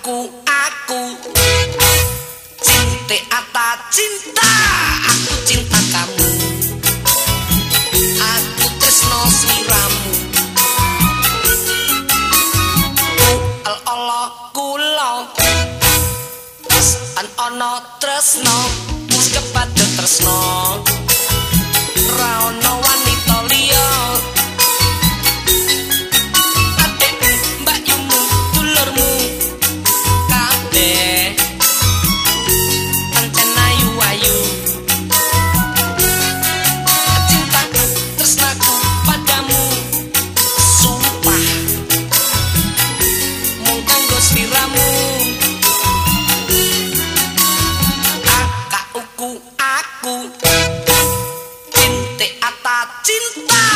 aku cinta ata cinta, aku cinta kamu, aku tresno sliramu. Allah kula wis ana tresno, wis kepadha tresno, ra ono wanita liya. Adekmu, mbakyumu, dulurmu kabeh pancen ayu-ayu. Cintaku, tresnaku padamu sumpah mung kanggo sliramu. Aku cinta ata cinta,